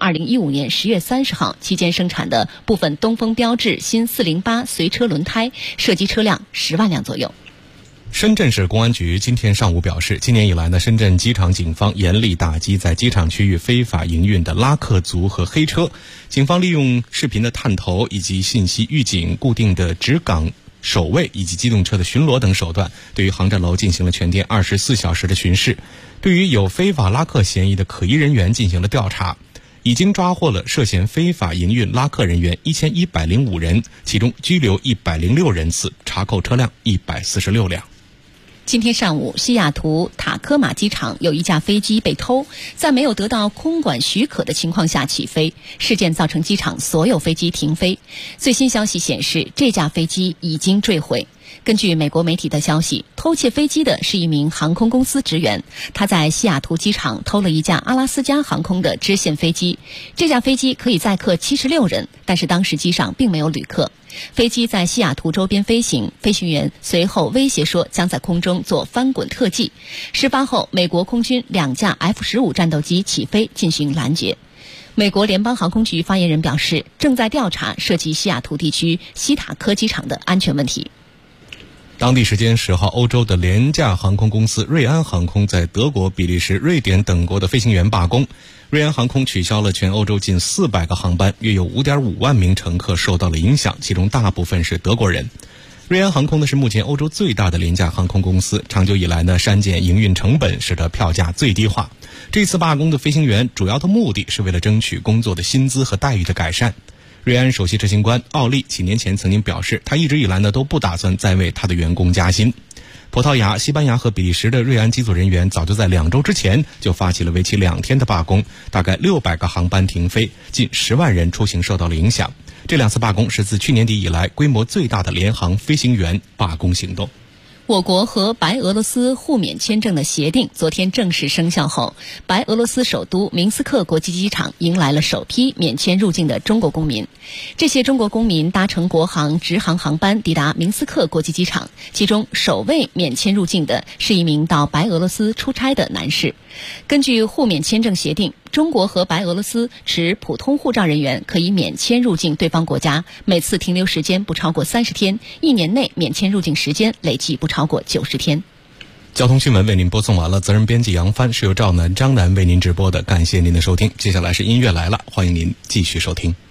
2015年10月30号期间生产的部分东风标致新408随车轮胎，涉及车辆10万辆左右。 深圳市公安局今天上午表示，今年以来呢，深圳机场警方严厉打击在机场区域非法营运的拉客族和黑车。警方利用视频的探头以及信息预警、固定的值岗守卫以及机动车的巡逻等手段，对于航站楼进行了全天24小时的巡视，对于有非法拉客嫌疑的可疑人员进行了调查，已经抓获了涉嫌非法营运拉客人员1105人，其中拘留106人次，查扣车辆146辆。 今天上午，西雅图塔科马机场有一架飞机被偷，在没有得到空管许可的情况下起飞，事件造成机场所有飞机停飞。最新消息显示，这架飞机已经坠毁。根据美国媒体的消息，偷窃飞机的是一名航空公司职员，他在西雅图机场偷了一架阿拉斯加航空的支线飞机。这架飞机可以载客76人，但是当时机上并没有旅客。飞机在西雅图周边飞行，飞行员随后威胁说将在空中做翻滚特技。事发后，美国空军2架 F-15 战斗机起飞进行拦截。美国联邦航空局发言人表示，正在调查涉及西雅图地区西塔科机场的安全问题。 当地时间10号，欧洲的廉价航空公司瑞安航空在德国、比利时、瑞典等国的飞行员罢工。瑞安航空取消了全欧洲近400个航班，约有 5.5 万名乘客受到了影响，其中大部分是德国人。瑞安航空呢是目前欧洲最大的廉价航空公司，长久以来呢删减营运成本，使得票价最低化。这次罢工的飞行员主要的目的是为了争取工作的薪资和待遇的改善。瑞安首席执行官奥利几年前曾经表示，他一直以来呢都不打算再为他的员工加薪。葡萄牙、西班牙和比利时的瑞安机组人员早就在2周之前就发起了为期2天的罢工，大概600个航班停飞，近10万人出行受到了影响。这2次罢工是自去年底以来规模最大的联航飞行员罢工行动。 我国和白俄罗斯互免签证的协定昨天正式生效后，白俄罗斯首都明斯克国际机场迎来了首批免签入境的中国公民。这些中国公民搭乘国航直航航班抵达明斯克国际机场，其中首位免签入境的是一名到白俄罗斯出差的男士。根据互免签证协定，中国和白俄罗斯持普通护照人员可以免签入境对方国家，每次停留时间不超过30天，1年内免签入境时间累计不超过90天。 交通新闻为您播送完了，责任编辑杨帆，是由赵楠、张楠为您直播的，感谢您的收听。接下来是音乐来了，欢迎您继续收听。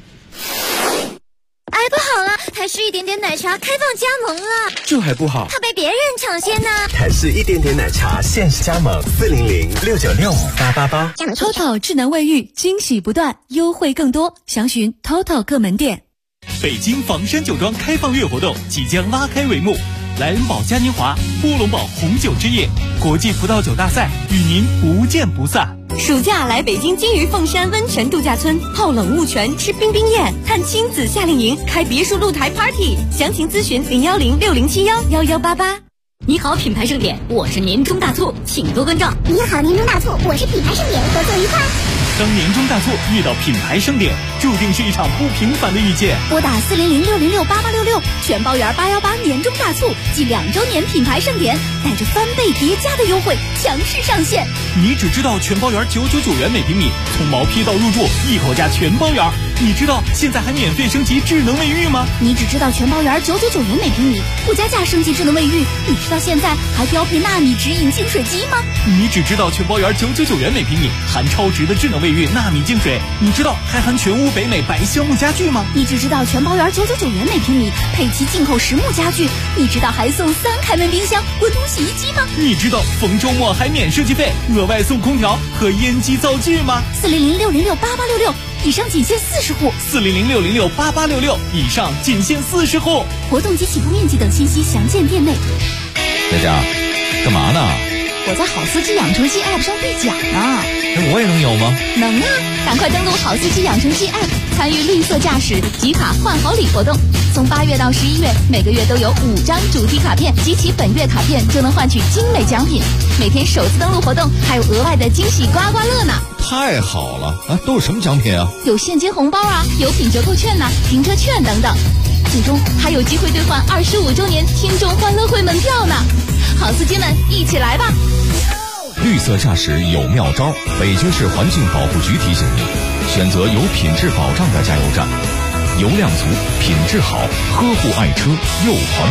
哎，不好了，台式一点点奶茶开放加盟了， 这还不好， 怕被别人抢先呢。 台式一点点奶茶限时加盟400-696-5888。 TOTO 智能卫浴惊喜不断，优惠更多，详询 TOTO 各门店。 北京房山酒庄开放月活动即将拉开帷幕，莱恩堡嘉年华、乌龙堡红酒之夜、国际葡萄酒大赛与您不见不散。 暑假来北京金鱼凤山温泉度假村泡冷雾泉、吃冰冰宴、看亲子夏令营、开别墅露台 party， 详情咨询010-6071-1188。 你好，品牌盛典，我是年终大促，请多关照。 你好，年终大促，我是品牌盛典，合作愉快。 当年终大促遇到品牌盛典，注定是一场不平凡的遇见。 拨打400-606-8866，全包圆818年终大促暨2周年品牌盛典，带着翻倍叠加的优惠强势上线。 你只知道全包圆999元每平米，从毛坯到入住一口价全包圆。你知道现在还免费升级智能卫浴吗？ 你只知道全包圆999元每平米，不加价升级智能卫浴。你知道现在还标配纳米直饮净水机吗？ 你只知道全包圆999元每平米，含超值的智能卫浴纳米净水。你知道还含全屋北美白橡木家具吗？ 你只知道全包圆999元每平米，配齐进口实木家具。你知道还送3开门冰箱、滚筒洗衣机吗？ 你知道逢周末还免设计费，额外送空调和烟机灶具吗 ？400-606-8866，以上仅限40户。 400-606-8866，以上仅限40户。 活动及起步面积等信息详见店内。 佳佳，干嘛呢？ 我在好司机养成记 App 上兑奖呢。 我也能有吗？ 能啊！赶快登录好司机养成记 App， 参与绿色驾驶集卡换好礼活动。从8月到11月，每个月都有5张主题卡片，集齐本月卡片就能换取精美奖品。每天首次登录活动还有额外的惊喜刮刮乐呢！ 太好了啊！都是什么奖品啊？ 有现金红包啊，有品折扣券呐、停车券等等。最终还有机会兑换25周年听众欢乐会门票呢！好司机们，一起来吧！ 绿色驾驶有妙招，北京市环境保护局提醒您： 选择有品质保障的加油站，油量足，品质好，呵护爱车又环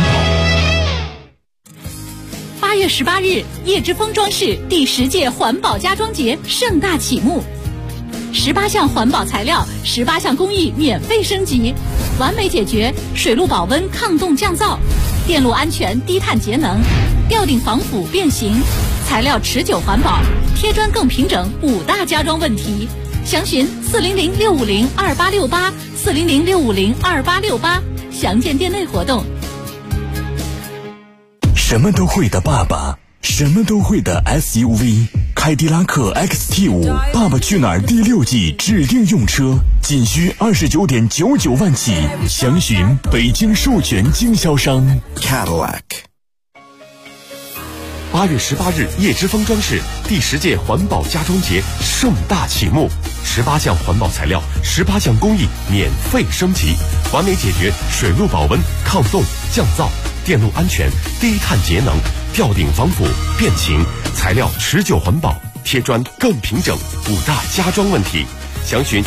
保。8月18日，叶之峰装饰第10届环保家装节盛大启幕，18项环保材料，18项工艺免费升级，完美解决水路保温、抗冻降噪、电路安全、低碳节能、吊顶防腐变形、材料持久环保、贴砖更平整5大家装问题。详询400-650-2868，400-650-2868，详见店内活动。 什么都会的爸爸，什么都会的 SUV， 凯迪拉克 XT5 爸爸去哪儿第6季指定用车，仅需29.99万起，详询北京授权经销商 Cadillac。8月18日，叶之峰装饰第10届环保家装节盛大启幕，18项环保材料，18项工艺免费升级，完美解决水路保温、抗冻、降噪、电路安全、低碳节能、吊顶防腐、变形、材料持久环保、贴砖更平整5大家装问题。详询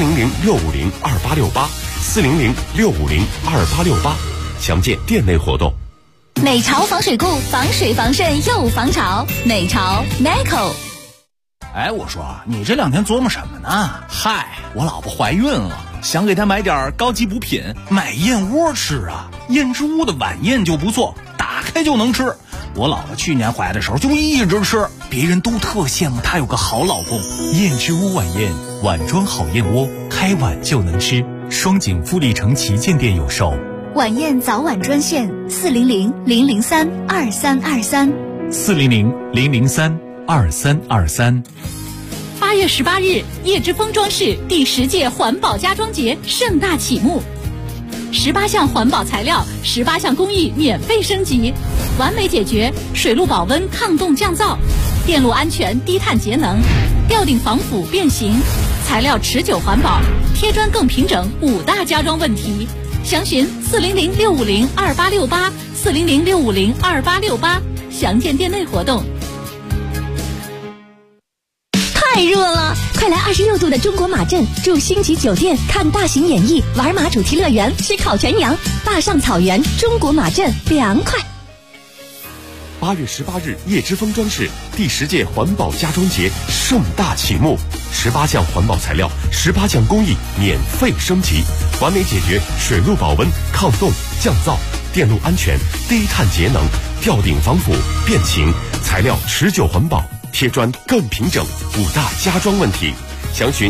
400-650-2868，400-650-2868，详见店内活动。 美潮防水库，防水防渗又防潮。美潮 Meco。 哎，我说你这2天琢磨什么呢？嗨，我老婆怀孕了，想给她买点高级补品，买燕窝吃啊。燕之屋的晚宴就不错，打开就能吃。我老婆去年怀的时候就一直吃，别人都特羡慕她有个好老公。 燕之屋晚宴，碗装好燕窝，开碗就能吃。双井富力城旗舰店有售。 晚宴早晚专线 400-003-2323，400-003-2323。 8月18日，叶之峰装饰第10届环保家装节盛大启幕，18项环保材料，18项工艺免费升级，完美解决水路保温、抗冻降噪、电路安全、低碳节能、吊顶防腐变形、材料持久环保、贴砖更平整5大家装问题。详询400-650-2868，400-650-2868，详见店内活动。 太热了，快来26度的中国马镇，住星级酒店，看大型演艺，玩马主题乐园，吃烤全羊，大上草原，中国马镇凉快。 8月18日，叶之峰装饰第10届环保家装节盛大启幕，18项环保材料，18项工艺免费升级，完美解决水路保温、抗冻、降噪、电路安全、低碳节能、吊顶防腐、变形、材料持久环保、贴砖更平整5大家装问题。详询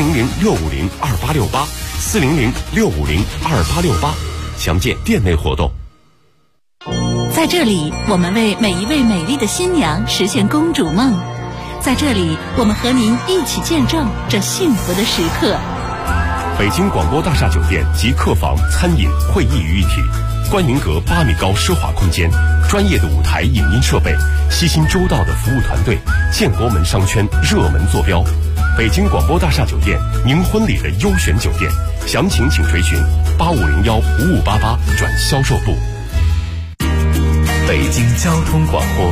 400-650-2868，400-650-2868，详见店内活动。 在这里，我们为每一位美丽的新娘实现公主梦。在这里，我们和您一起见证这幸福的时刻。 北京广播大厦酒店及客房、餐饮、会议于一体，观云阁8米高奢华空间，专业的舞台影音设备，悉心周到的服务团队，建国门商圈热门坐标。北京广播大厦酒店，您婚礼的优选酒店，详情请垂询8501-5588转销售部。 北京交通广播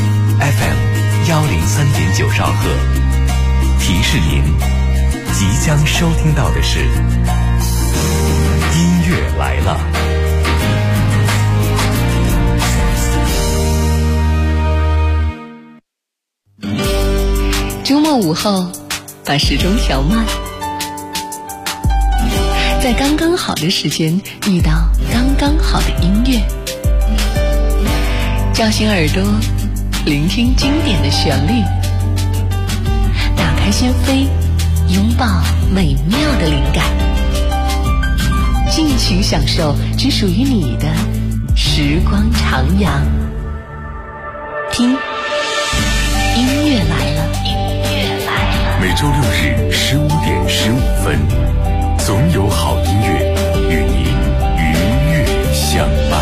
FM103.9兆赫，提示您即将收听到的是音乐来了。 周末午后，把时钟调慢，在刚刚好的时间遇到刚刚好的音乐，叫醒耳朵，聆听经典的旋律，打开心扉，拥抱美妙的灵感，尽情享受只属于你的时光徜徉。听，音乐来了，音乐来了。 每周6日15:15，总有好音乐与您愉悦相伴。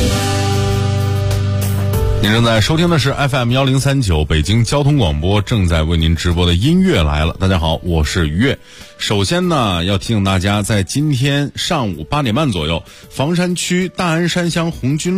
您正在收听的是 FM1039 北京交通广播正在为您直播的音乐来了。大家好，我是于悦。首先呢，要提醒大家，在今天上午8点半左右，房山区大安山乡红军路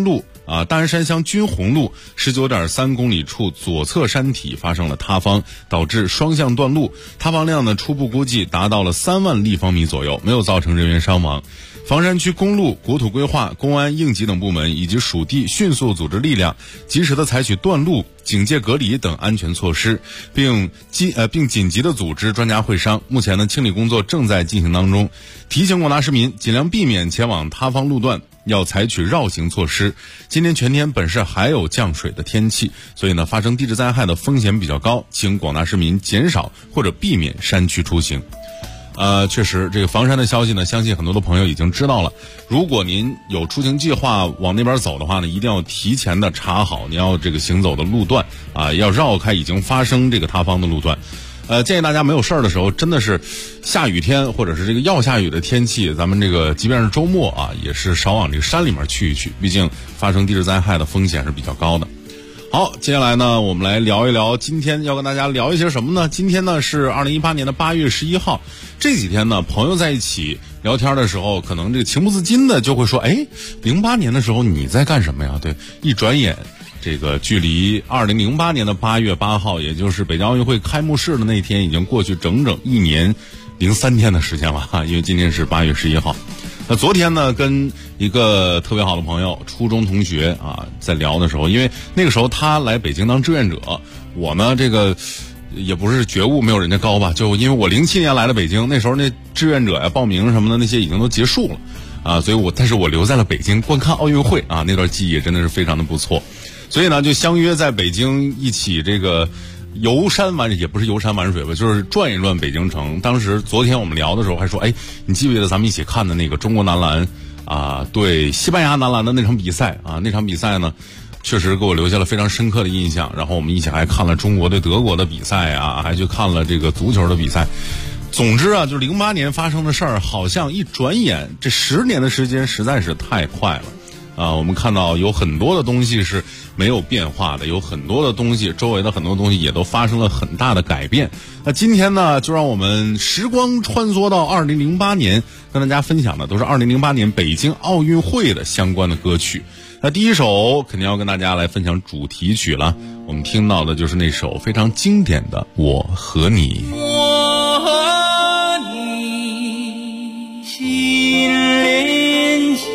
大安山乡军红路 19.3 公里处左侧山体发生了塌方，导致双向断路，塌方量呢初步估计达到了3万立方米左右，没有造成人员伤亡。房山区公路、国土规划、公安、应急等部门以及属地迅速组织力量，及时的采取断路、警戒隔离等安全措施，并紧急的组织专家会商。目前呢，清理工作正在进行当中。提醒广大市民尽量避免前往塌方路段，要采取绕行措施。今天全天本市还有降水的天气，所以呢，发生地质灾害的风险比较高，请广大市民减少或者避免山区出行。确实，这个房山的消息呢，相信很多的朋友已经知道了。如果您有出行计划往那边走的话呢，一定要提前的查好你要这个行走的路段啊，要绕开已经发生这个塌方的路段。建议大家没有事儿的时候，真的是下雨天或者是这个要下雨的天气，咱们这个即便是周末啊，也是少往这个山里面去一去，毕竟发生地质灾害的风险是比较高的。好，接下来呢，我们来聊一聊今天要跟大家聊一些什么呢？今天呢是2018年的8月11号，这几天呢，朋友在一起聊天的时候，可能这个情不自禁的就会说，哎，08年的时候你在干什么呀？对，一转眼，这个距离2008年的8月8号，也就是北京奥运会开幕式的那天，已经过去整整1年03天的时间了哈，因为今天是8月11号。那昨天呢，跟一个特别好的朋友，初中同学啊，在聊的时候，因为那个时候他来北京当志愿者，我呢这个也不是觉悟没有人家高吧，就因为我07年来了北京，那时候那志愿者呀、报名什么的那些已经都结束了啊，所以但是我留在了北京观看奥运会啊，那段记忆真的是非常的不错，所以呢就相约在北京一起这个游山玩水，也不是游山玩水吧，就是转一转北京城。当时昨天我们聊的时候还说，哎，你记不记得咱们一起看的那个中国男篮啊对西班牙男篮的那场比赛啊？那场比赛呢，确实给我留下了非常深刻的印象。然后我们一起还看了中国对德国的比赛啊，还去看了这个足球的比赛。总之啊，就是08年发生的事儿，好像一转眼这10年的时间实在是太快了。我们看到有很多的东西是没有变化的，有很多的东西，周围的很多东西也都发生了很大的改变。那今天呢，就让我们时光穿梭到2008年，跟大家分享的都是2008年北京奥运会的相关的歌曲。那第一首肯定要跟大家来分享主题曲了，我们听到的就是那首非常经典的《我和你》。 我和你心连心，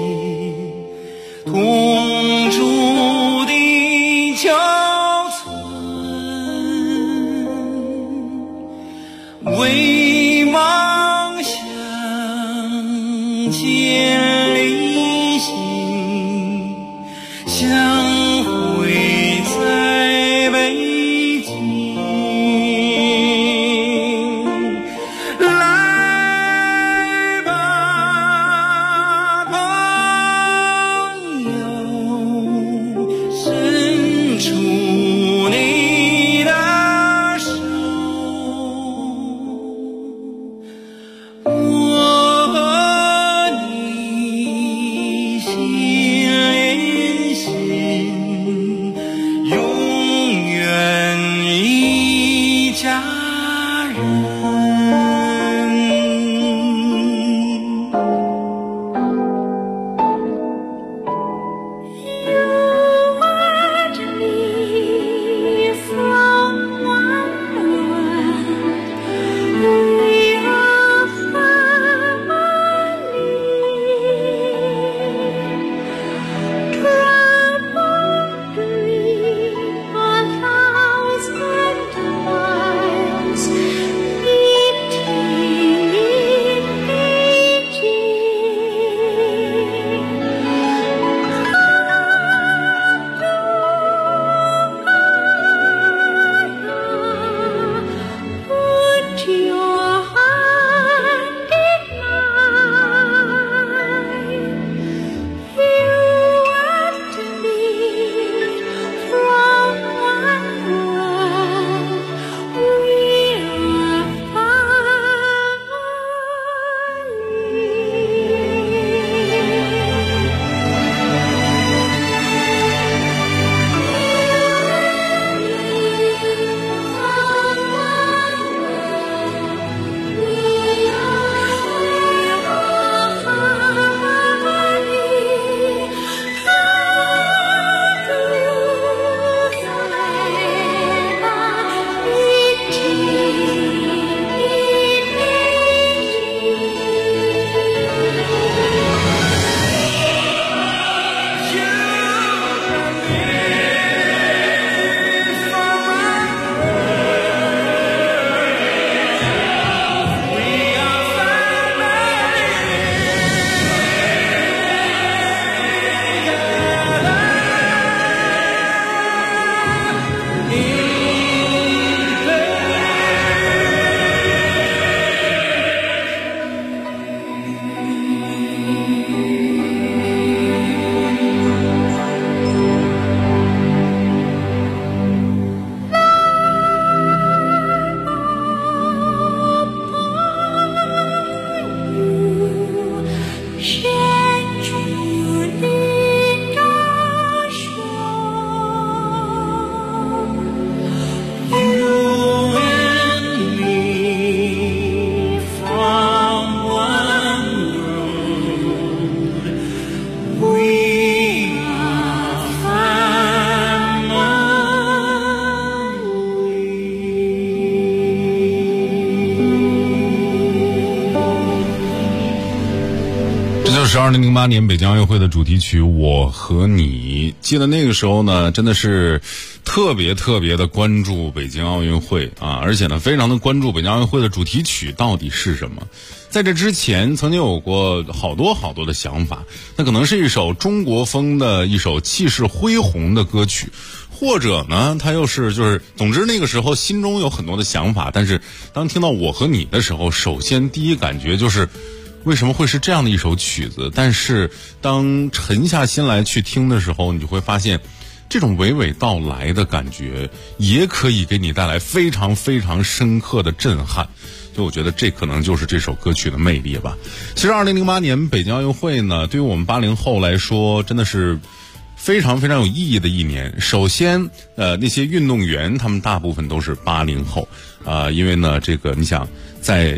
同住地球村，为梦想千里行，相会在北京。 是2008年北京奥运会的主题曲《我和你》。记得那个时候呢，真的是特别的关注北京奥运会啊，而且呢，非常的关注北京奥运会的主题曲到底是什么。在这之前，曾经有过好多的想法，那可能是一首中国风的一首气势恢宏的歌曲，或者呢，它又是总之那个时候心中有很多的想法，但是当听到《我和你》的时候，首先第一感觉就是为什么会是这样的一首曲子？但是当沉下心来去听的时候，你就会发现这种娓娓道来的感觉也可以给你带来非常深刻的震撼。所以我觉得这可能就是这首歌曲的魅力吧。其实2008年北京奥运会呢，对于我们80后来说真的是非常有意义的一年。首先那些运动员他们大部分都是80后因为呢这个你想在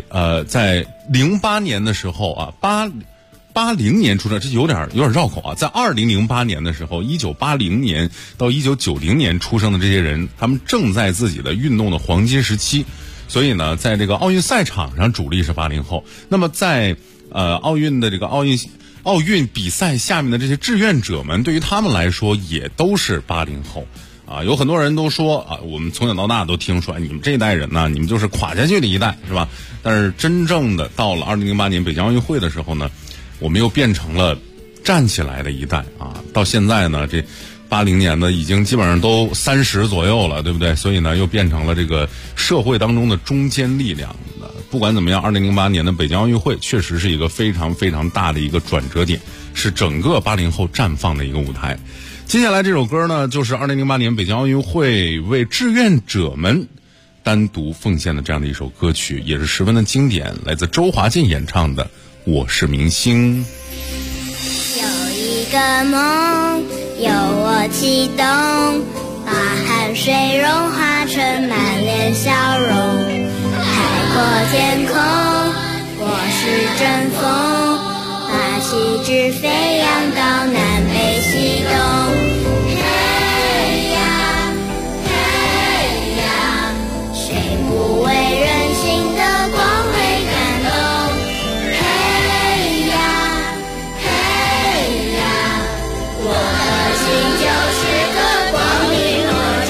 08年的时候啊80年出生，这有点绕口啊。在2008年的时候，1980年到1990年出生的这些人，他们正在自己的运动的黄金时期，所以呢，在这个奥运赛场上主力是80后。那么在奥运的这个奥运比赛下面的这些志愿者们，对于他们来说也都是80后啊。有很多人都说啊，我们从小到大都听说，你们这一代人呢，你们就是垮下去的一代，是吧？但是真正的到了2008年北京奥运会的时候呢，我们又变成了站起来的一代啊！到现在呢，这80年的已经基本上都30左右了，对不对？所以呢，又变成了这个社会当中的中坚力量的。不管怎么样，2008年的北京奥运会确实是一个非常大的一个转折点，是整个80后绽放的一个舞台。接下来这首歌呢，就是2008年北京奥运会为志愿者们单独奉献的这样的一首歌曲，也是十分的经典，来自周华健演唱的《我是明星》。 有一个梦，由我启动，把汗水融化成满脸笑容。海阔天空，我是阵风，把旗帜飞扬到南北西东。嘿呀嘿呀，谁不为人性的光辉感动？嘿呀嘿呀，我的心就是个光明火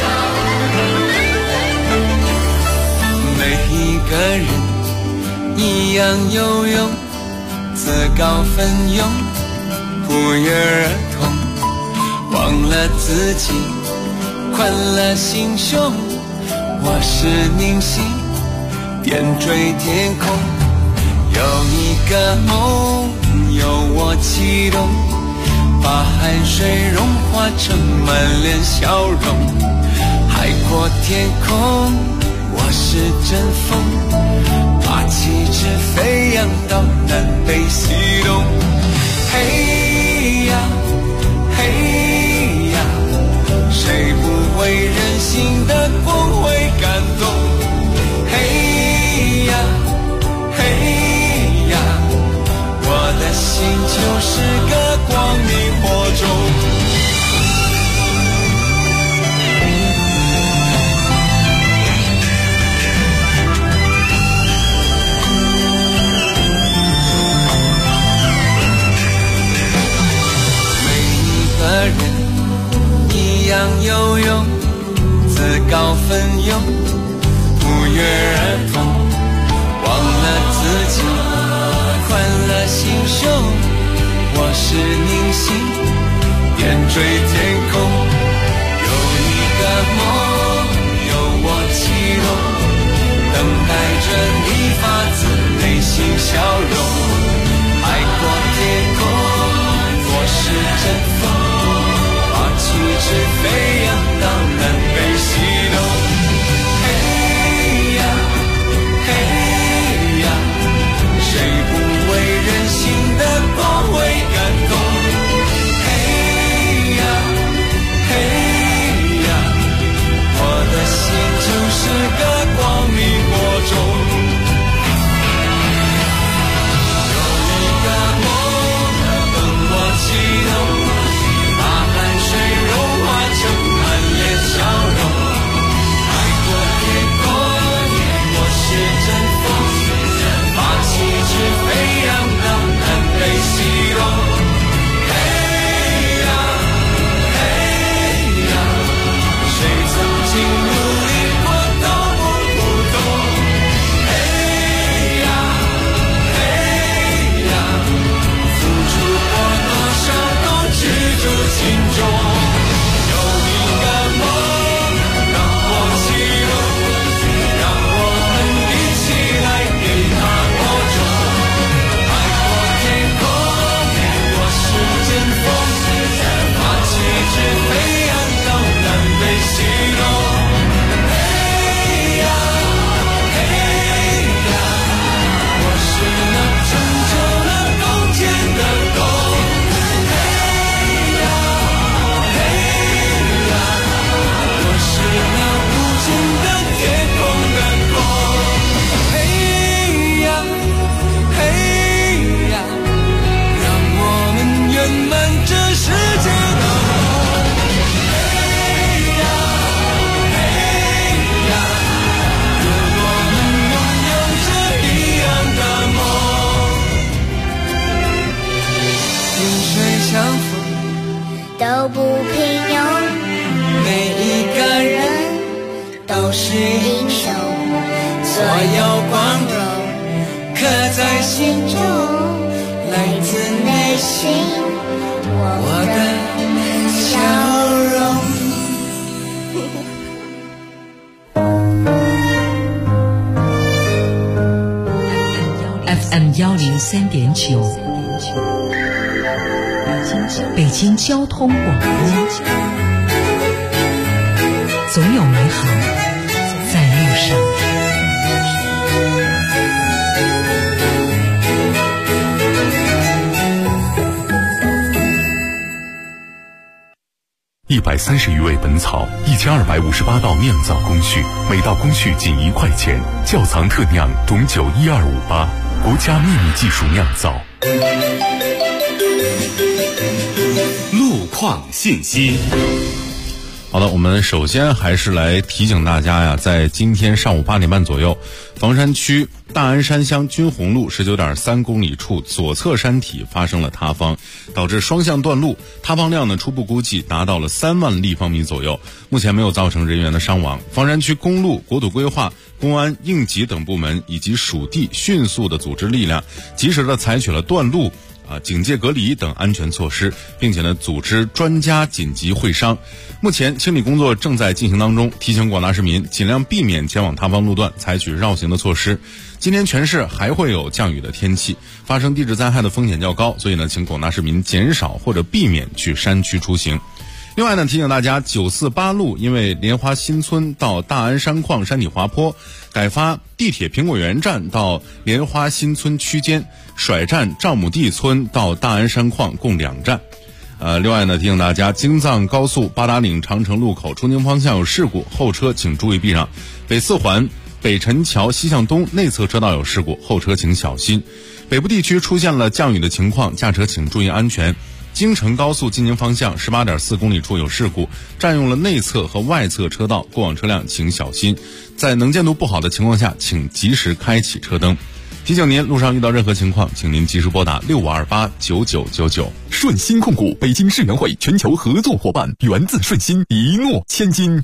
种。每一个人一样有用，自告奋勇，不约而同，忘了自己，宽了心胸。我是明星，点缀天空。有一个梦，由我启动，把汗水融化成满脸笑容。海阔天空，我是阵风，把旗帜飞扬到南北西东。嘿呀嘿呀，谁不为人性的光辉感动？嘿呀嘿呀，我的心就是个光明火种。一样有用，自告奋勇，不约而同，忘了自己，宽了心胸。我是明星，点缀天空。有一个梦，由我启动，等待着你发自内心笑容。海阔天空，我是阵风，旗帜飞扬到南北西东。嘿呀嘿呀，谁不为人性的光辉感动？嘿呀都不平庸。 每一个人都是英雄，所有光荣刻在心中，来自内心我的笑容。 FM 103.9，北京交通广播，总有美好在路上。 130余味本草，1258道酿造工序，每道工序仅1块钱。窖藏特酿董酒12588，国家秘密技术酿造。 路况信息。 好的，我们首先还是来提醒大家呀，在今天上午8点半左右，房山区大安山乡军红路 19.3 公里处左侧山体发生了塌方，导致双向断路，塌方量呢初步估计达到了3万立方米左右，目前没有造成人员的伤亡。房山区公路、国土规划、公安、应急等部门以及属地迅速的组织力量，及时的采取了断路、警戒隔离等安全措施，并且呢组织专家紧急会商。目前清理工作正在进行当中，提醒广大市民尽量避免前往塌方路段，采取绕行的措施。今天全市还会有降雨的天气，发生地质灾害的风险较高，所以呢请广大市民减少或者避免去山区出行。另外呢，提醒大家，948路因为莲花新村到大安山矿山体滑坡，改发地铁苹果园站到莲花新村区间，甩站赵母地村到大安山矿共2站。另外呢，提醒大家，京藏高速八达岭长城路口出京方向有事故，后车请注意避让。北四环北辰桥西向东内侧车道有事故，后车请小心。北部地区出现了降雨的情况，驾车请注意安全。京承高速进京方向 18.4 公里处有事故，占用了内侧和外侧车道，过往车辆请小心。在能见度不好的情况下，请及时开启车灯。提醒您，路上遇到任何情况，请您及时拨打65289999。 顺鑫控股北京世园会全球合作伙伴，源自顺鑫，一诺千金。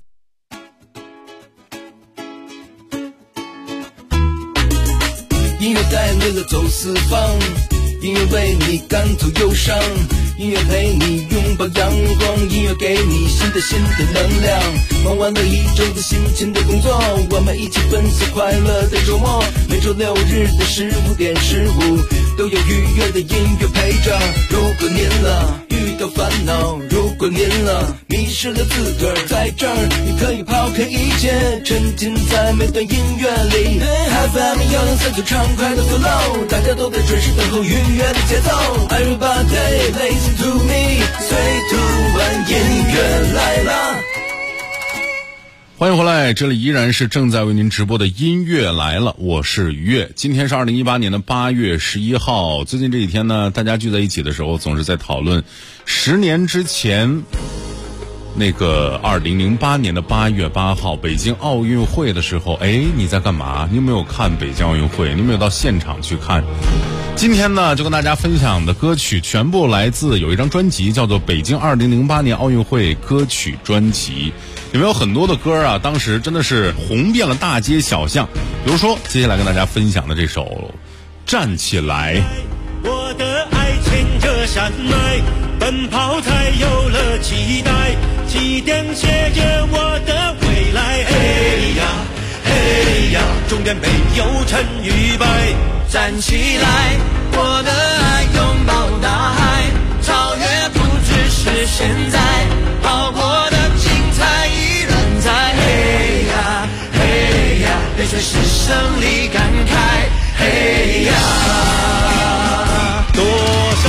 音乐带领了走四方，音乐为你赶走忧伤，音乐陪你拥抱阳光，音乐给你新的能量。忙完了一周的辛勤的工作，我们一起奔赴快乐的周末。每周6日的15点15，都有愉悦的音乐陪着。如果您遇到烦恼，如果您迷失了自个儿，在这儿你可以抛开一切，沉浸在每段音乐里。FM 103就畅快的 flow， 大家都在准时等候愉悦的节奏。Everybody listen to me， 3、2、1，音乐来了。 欢迎回来，这里依然是正在为您直播的音乐来了，我是于越。今天是2018年的8月11号。最近这几天呢，大家聚在一起的时候，总是在讨论10年之前那个2008年的8月8号北京奥运会的时候，你在干嘛？你有没有看北京奥运会？你有没有到现场去看？今天呢，就跟大家分享的歌曲全部来自有一张专辑叫做《北京2008年奥运会歌曲专辑》，里面有很多的歌啊，当时真的是红遍了大街小巷。比如说接下来跟大家分享的这首《站起来》。 我的爱牵着山脉，奔跑才有了期待，起点写着我的未来。嘿呀嘿呀，终点没有成与败，站起来，我的爱拥抱大海，超越不只是现在，跑过的精彩依然在。嘿呀嘿呀，泪水是胜利感慨。嘿呀，多少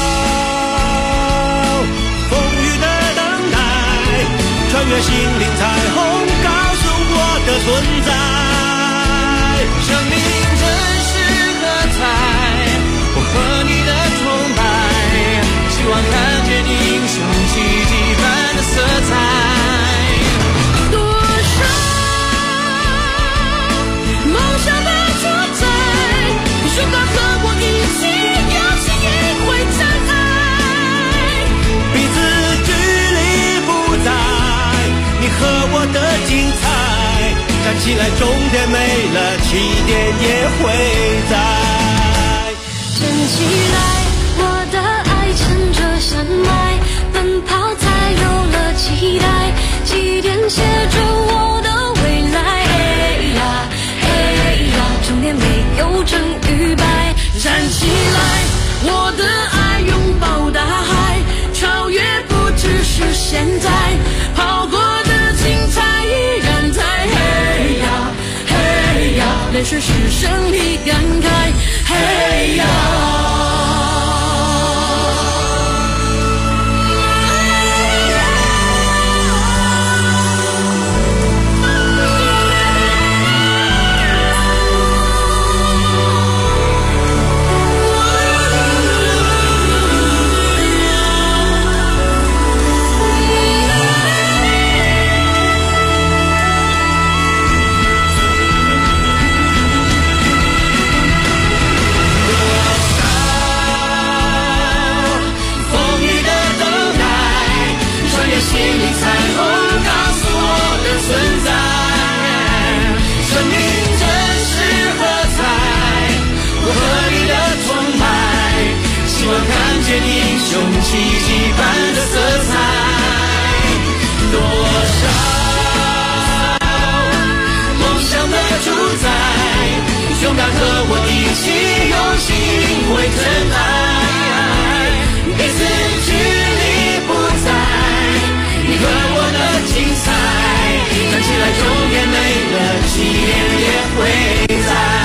风雨的等待，穿越心灵彩虹，告诉我的存在。生命真是喝彩，我和你的崇拜，希望看见英雄奇迹般的色彩。多少梦想的主宰，勇敢和起点也会在。 站起来，我的爱乘着山脉奔跑，才有了期待，起点写着我的未来。嘿呀嘿呀，终点没有成与败。站起来，我的爱拥抱大海，超越不只是现在，跑过的精彩依然在。嘿呀嘿呀，泪水是胜利感慨。嘿呀， 英雄奇迹般的色彩，多少梦想的主宰，勇敢和我一起用心会真爱，彼此距离不在，你和我的精彩，站起来终点没了，起点也会在。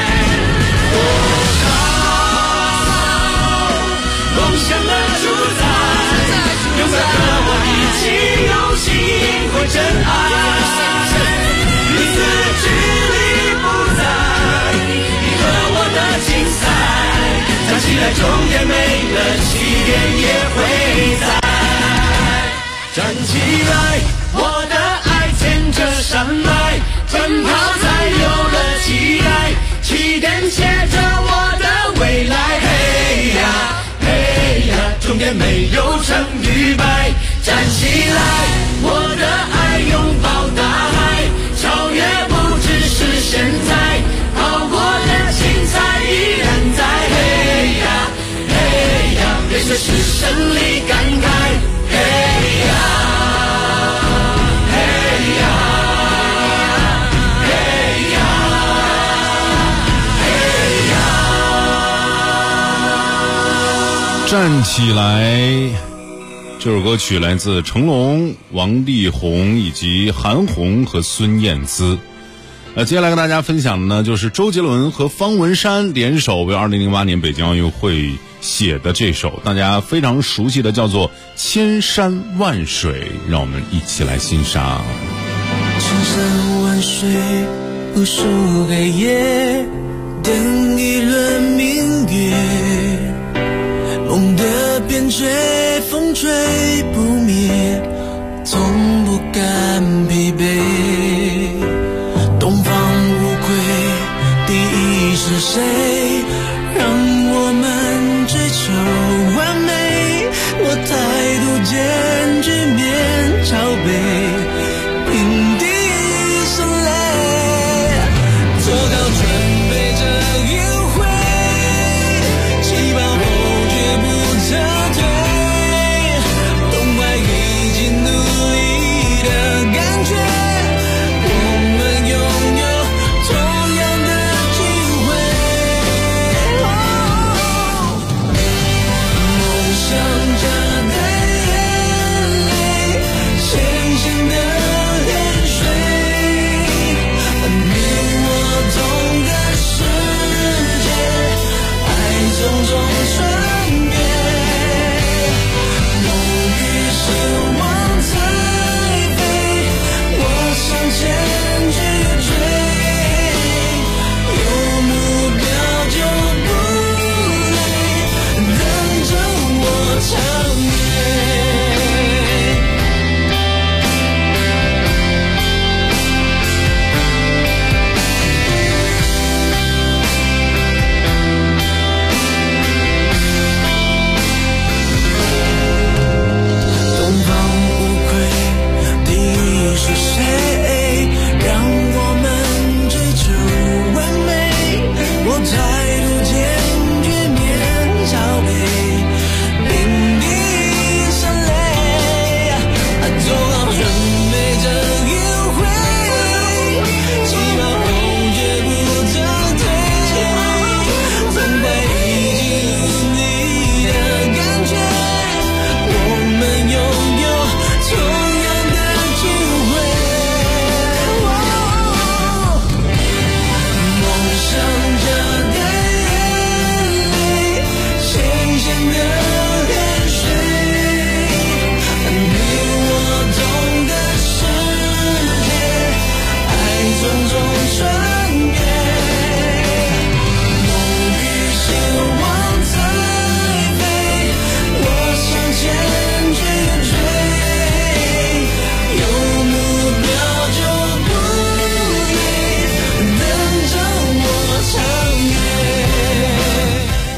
梦想的主宰，勇敢和我一起用心会真爱，彼此距离不在，你和我的精彩，站起来终点没了，起点也会在。站起来，我的爱牵着山脉奔跑，才有了期待，起点写着我的未来。嘿呀嘿呀，终点没有成与败，站起来，我的爱拥抱大海，超越不只是现在，跑过的精彩依然在。嘿呀嘿呀，泪水是胜利感慨。嘿呀嘿呀嘿呀嘿呀。 站起来，这首歌曲来自成龙、王力宏以及韩红和孙燕姿。接下来跟大家分享的呢，就是周杰伦和方文山联手为2008年北京奥运会写的这首大家非常熟悉的叫做《千山万水》，让我们一起来欣赏。 千山万水无数黑夜，等一轮明月，梦的边陲，风吹不灭，从不敢疲惫。东方无愧，第一是谁？让我们追求完美。我态度坚决面朝北，平地生泪，做好准备这一回，起跑后绝不撤退，动坏已经努力的感觉，我们拥有同样的机会。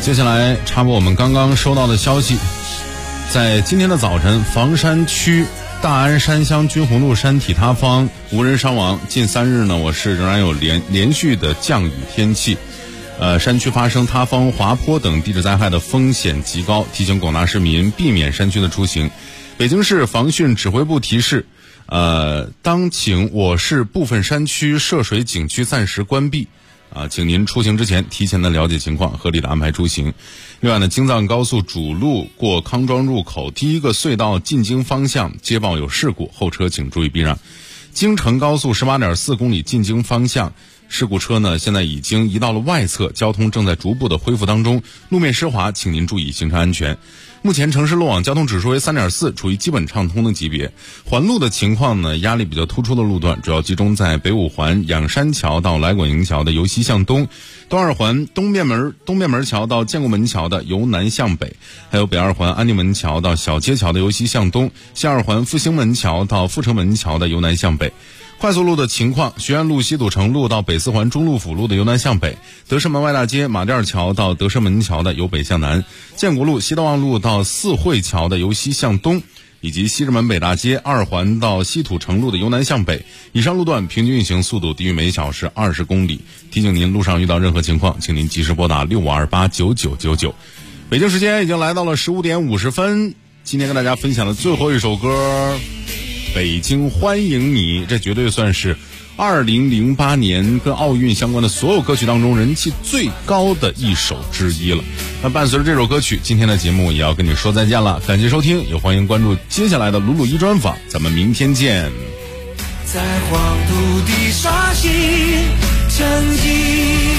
接下来插播我们刚刚收到的消息，在今天的早晨，房山区大安山乡军红路山体塌方，无人伤亡。近3日呢，我市仍然有连续的降雨天气，山区发生塌方、滑坡等地质灾害的风险极高，提醒广大市民避免山区的出行。北京市防汛指挥部提示，当请我市部分山区涉水景区暂时关闭。请您出行之前提前的了解情况，合理的安排出行。另外呢，京藏高速主路过康庄入口第一个隧道进京方向接报有事故，后车请注意避让。京承高速 18.4 公里进京方向，事故车呢现在已经移到了外侧，交通正在逐步的恢复当中，路面湿滑，请您注意行车安全。目前城市路网交通指数为 3.4， 处于基本畅通的级别。环路的情况呢，压力比较突出的路段主要集中在北五环仰山桥到来广营桥的由西向东，东二环东便门桥到建国门桥的由南向北，还有北二环安定门桥到小街桥的由西向东，西二环复兴门桥到阜成门桥的由南向北。快速路的情况，学院路西堵城路到北四环中路辅路的由南向北，德胜门外大街马甸桥到德胜门桥的由北向南，建国路西德旺路到四惠桥的由西向东，以及西直门北大街二环到西土城路的由南向北。以上路段平均运行速度低于每小时20公里。提醒您，路上遇到任何情况，请您及时拨打65289999。北京时间已经来到了15点50分，今天跟大家分享的最后一首歌，北京欢迎你，这绝对算是2008年跟奥运相关的所有歌曲当中人气最高的一首之一了。那伴随着这首歌曲，今天的节目也要跟你说再见了，感谢收听，也欢迎关注接下来的鲁鲁一专访，咱们明天见。 在黄土地刷新成绩。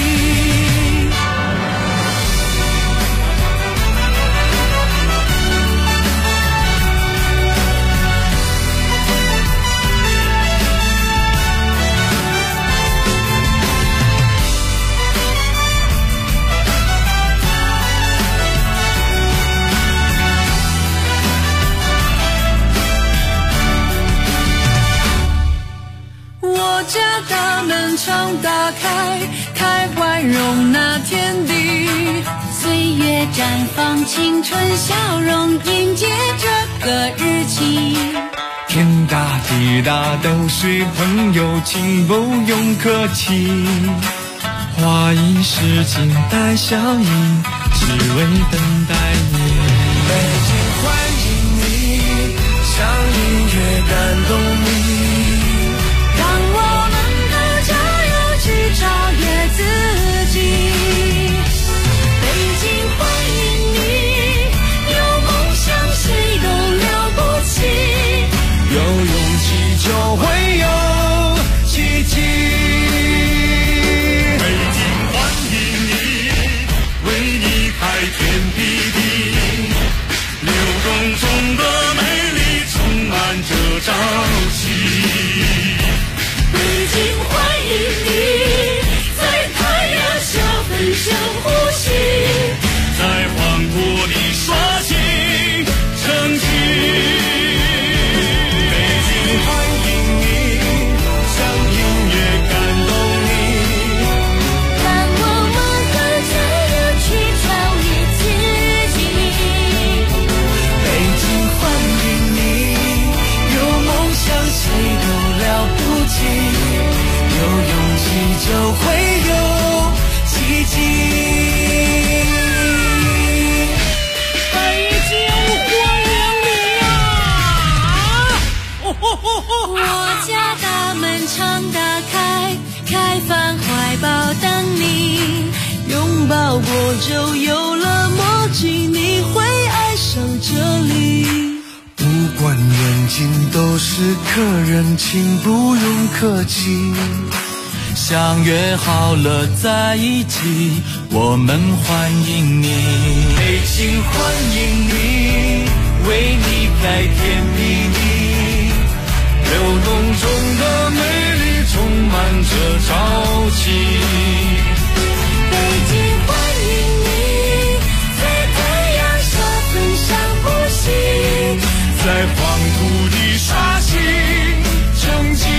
常打开，开怀容纳天地，岁月绽放青春笑容，迎接这个日期。 天大地大都是朋友，请不用客气。花一世静待效应，只为等待你。 北京欢迎你，像音乐感动你。超越自己，北京欢迎你，有梦想谁都了不起，有勇气就会有奇迹。 北京欢迎你，为你开天辟地，流动中的美丽充满着朝气。北京欢迎你，深呼吸，在黄土里刷新成绩。北京欢迎你，像音乐感动你， 让我们和自由去超越自己。北京欢迎你，有梦想谁都了不起，有勇气就会有奇迹。北京欢迎你啊！我家大门常打开，开放怀抱等你，拥抱过就有了默契，你会爱上这里。 不管远近都是客人，请不用客气。 相约好了在一起，我们欢迎你。北京欢迎你，为你开天辟地，流动中的美丽充满着朝气。北京欢迎你，在太阳下分享呼吸，在黄土地刷新成绩。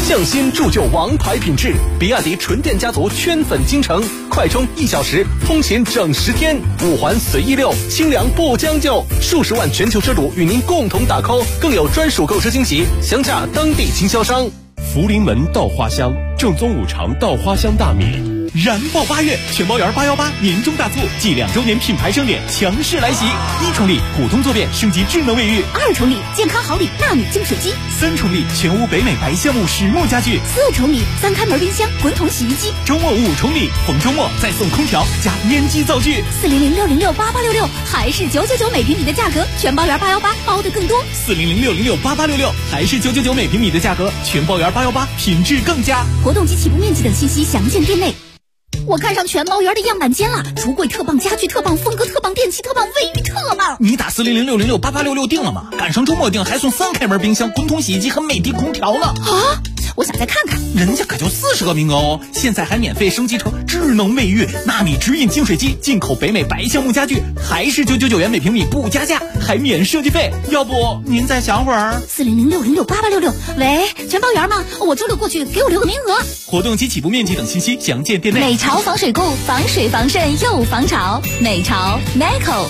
匠心铸就王牌品质，比亚迪纯电家族圈粉京城，快充1小时，通勤整10天，5环随意溜，清凉不将就，数十万全球车主与您共同打 call， 更有专属购车惊喜，详价当地经销商。 福临门稻花香，正宗五常稻花香大米。 燃爆8月，全包圆818年终大促暨2周年品牌盛典强势来袭！1重力普通坐便升级智能卫浴 ，2重力健康好礼纳米净水机 ，3重力全屋北美白橡木实木家具 ，4重力3开门冰箱滚筒洗衣机。 周末5重力，逢周末再送空调加烟机灶具。 400-606-8866还是999每平米的价格，全包圆818包的更多。 400-606-8866还是999每平米的价格，全包圆818品质更佳。 活动及起步面积等信息详见店内。我看上全包圆的样板间了，橱柜特棒，家具特棒，风格特棒，电器特棒，卫浴特棒。 你打400-606-8866订了吗？赶上周末订还送3开门冰箱、滚筒洗衣机和美的空调呢。 啊！我想再看看， 人家可就40个名额哦！现在还免费升级成智能卫浴、纳米直饮净水机，进口北美白橡木家具，还是999元每平米不加价，还免设计费。要不您再想会儿 ？400-606-8866。喂，全包圆吗？我周六过去，给我留个名额。 活动及起步面积等信息详见店内。 美潮防水固，防水防渗又防潮，美潮 Meco。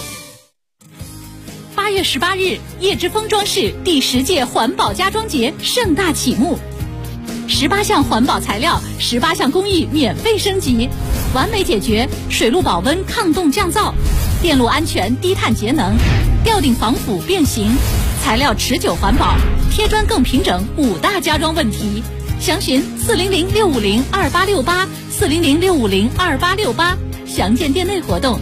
8月18日，叶之峰装饰第10届环保家装节盛大启幕。18项环保材料，18项工艺免费升级，完美解决水路保温、抗冻降噪，电路安全、低碳节能，吊顶防腐变形，材料持久环保，贴砖更平整，5大家装问题。详询400-650-2868 400-650-2868，详见店内活动。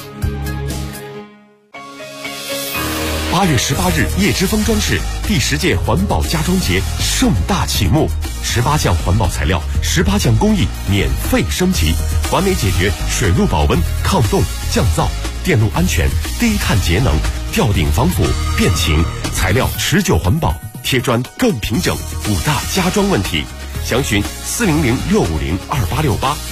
8月18日，叶之峰装饰第10届环保家装节盛大启幕，18项环保材料，18项工艺免费升级，完美解决水路保温、抗冻、降噪，电路安全、低碳节能，吊顶防腐变形，材料持久环保，贴砖更平整，5大家装问题。详询400-650-2868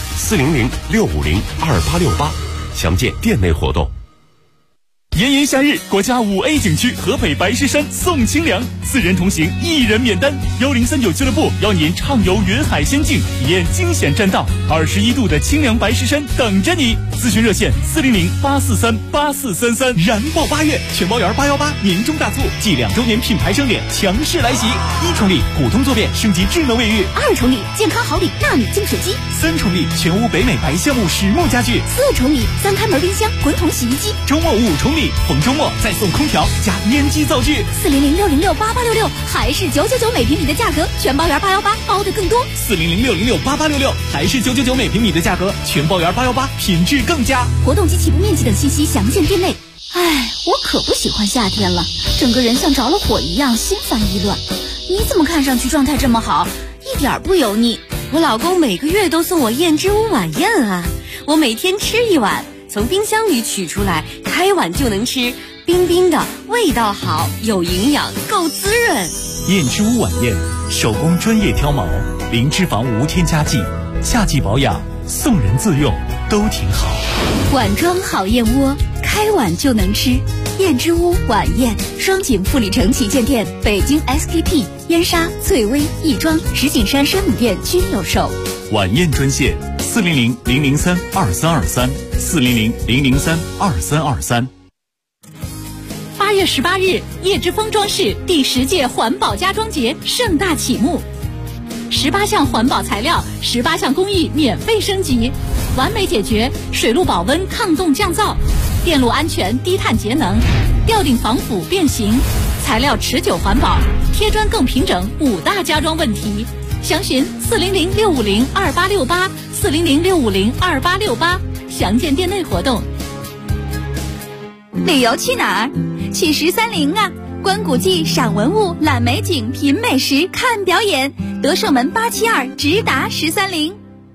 400-650-2868，详见店内活动。 炎炎夏日，国家5A 景区河北白石山送清凉，4人同行，1人免单。1039俱乐部邀您畅游云海仙境，体验惊险栈道，21度的清凉白石山等着你。咨询热线400-843-8433。燃爆8月，全包圆818年终大促暨2周年品牌盛典强势来袭！1重力普通坐便升级智能卫浴 ，2重力健康好礼纳米净水机 ，3重力全屋北美白橡木实木家具 ，4重力3开门冰箱滚筒洗衣机。 周末5重力，逢周末再送空调加烟机灶具。 400-606-8866还是999每平米的价格，全包圆818包的更多。 400-606-8866还是999每平米的价格，全包圆818品质更佳。 活动及起步面积等信息详见店内。哎，我可不喜欢夏天了，整个人像着了火一样，心烦意乱。你怎么看上去状态这么好，一点不油腻？ 我老公每个月都送我燕之屋晚宴啊，我每天吃1碗，从冰箱里取出来，开碗就能吃，冰冰的，味道好，有营养，够滋润。 燕之屋晚宴，手工专业挑毛，零脂肪无添加剂，夏季保养，送人自用都挺好。 碗装好燕窝，开碗就能吃。燕之屋晚宴，双井富里城旗舰店、北京 SKP、燕莎、翠微、亦庄、石景山山姆店均有售。 晚宴专线400-003-2323 400-003-2323。 8月18日，叶之峰装饰第10届环保家装节盛大启幕。18项环保材料，18项工艺免费升级，完美解决水路保温、抗冻降噪，电路安全、低碳节能，吊顶防腐变形，材料持久环保，贴砖更平整，5大家装问题。详询400-650-2868 400-650-2868，详见店内活动。 旅游去哪儿？去13陵啊！观古迹、赏文物、览美景、品美食、看表演，德胜门872直达13陵。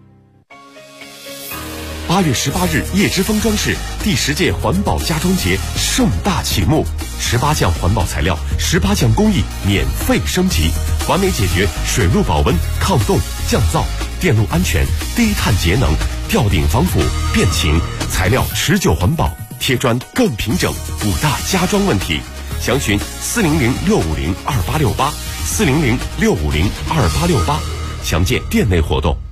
8月18日，叶之峰装饰第10届环保家装节盛大启幕，18项环保材料，18项工艺免费升级，完美解决水路保温、抗冻、降噪，电路安全、低碳节能，吊顶防腐变形，材料持久环保，贴砖更平整，5大家装问题。详询400-650-2868 400-650-2868， 详见店内活动。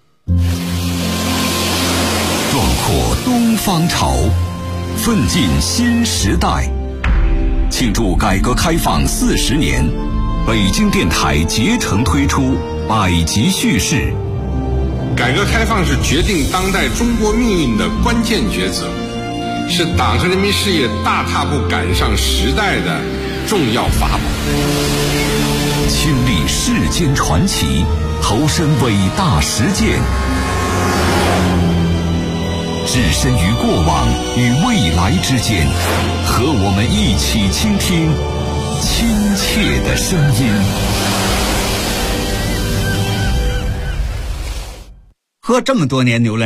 壮阔东方潮，奋进新时代。庆祝改革开放40年，北京电台竭诚推出百集叙事。 改革开放是决定当代中国命运的关键抉择，是党和人民事业大踏步赶上时代的重要法宝。 亲历世间传奇，投身伟大实践，置身于过往与未来之间，和我们一起倾听亲切的声音。 喝这么多年牛栏